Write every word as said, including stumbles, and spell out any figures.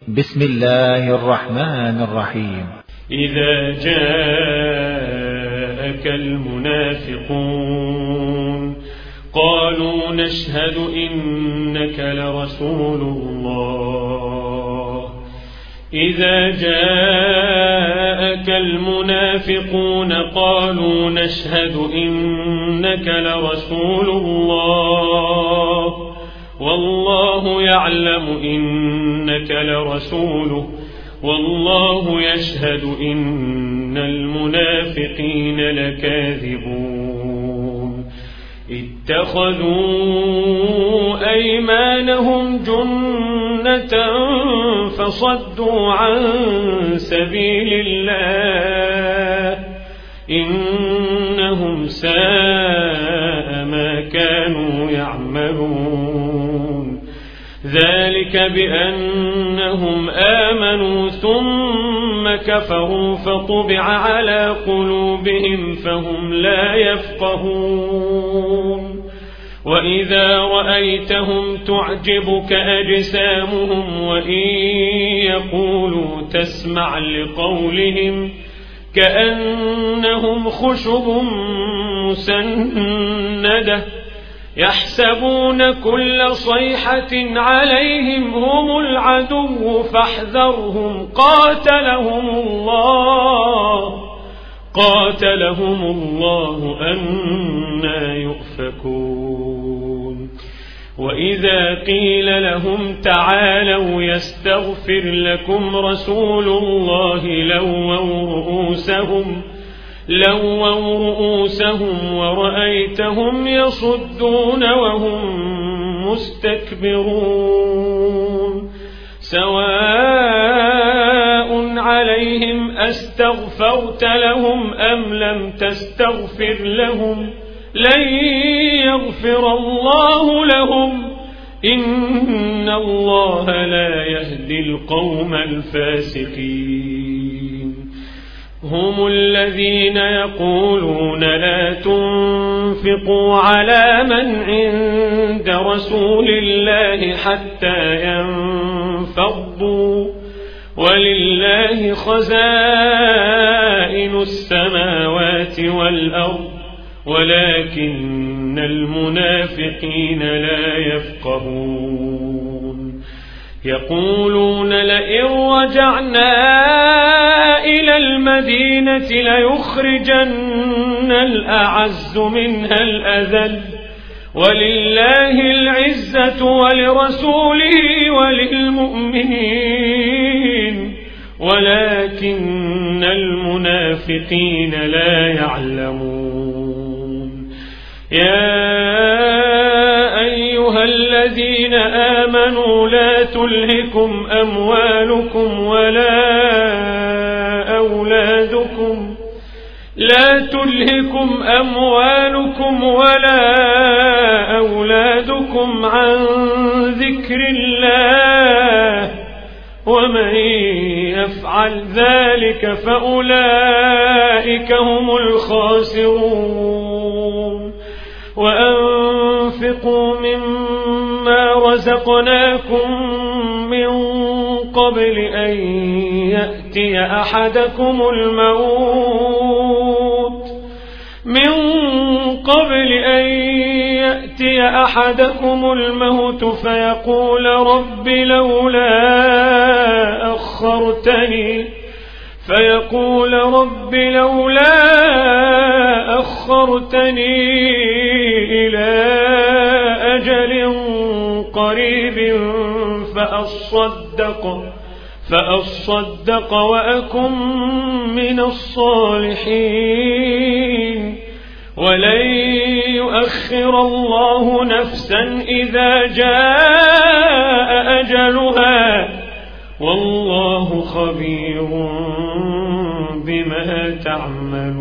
بسم الله الرحمن الرحيم. إذا جاءك المنافقون قالوا نشهد إنك لرسول الله إذا جاءك المنافقون قالوا نشهد إنك لرسول الله والله يعلم إنك لرسوله والله يشهد إن المنافقين لكاذبون اتخذوا أيمانهم جنة فصدوا عن سبيل الله إنهم ساء ما كانوا يعملون ذلك بأنهم آمنوا ثم كفروا فطبع على قلوبهم فهم لا يفقهون وإذا رأيتهم تعجبك أجسامهم وإن يقولوا تسمع لقولهم كأنهم خشب مسندة يحسبون كل صيحة عليهم هم العدو فاحذرهم قاتلهم الله قاتلهم الله أنى يؤفكون وإذا قيل لهم تعالوا يستغفر لكم رسول الله لووا رؤوسهم لووا رؤوسهم ورأيتهم يصدون وهم مستكبرون سواء عليهم أستغفرت لهم أم لم تستغفر لهم لن يغفر الله لهم إن الله لا يهدي القوم الفاسقين هم الذين يقولون لا تنفقوا على من عند رسول الله حتى ينفضوا ولله خزائن السماوات والأرض ولكن المنافقين لا يفقهون يقولون لئن رجعنا إلى المدينة ليخرجن الأعز منها الأذل ولله العزة ولرسوله وللمؤمنين ولكن المنافقين لا يعلمون يا أيها الذين آمنوا لا تلهكم أموالكم ولا أولادكم لا تلهكم أموالكم ولا أولادكم عن ذكر الله ومن يفعل ذلك فأولئك هم الخاسرون وأنفقوا مما رزقناكم من قبل أن يأتي أحدكم الموت من قبل أن يأتي أحدكم الموت فيقول رب لولا أخرتني فيقول رب لولا أخرتني إلى أجل قريب فأصدق فأصدق وأكن من الصالحين ولن يؤخر الله نفسا إذا جاء أجلها والله خبير بما تعملون.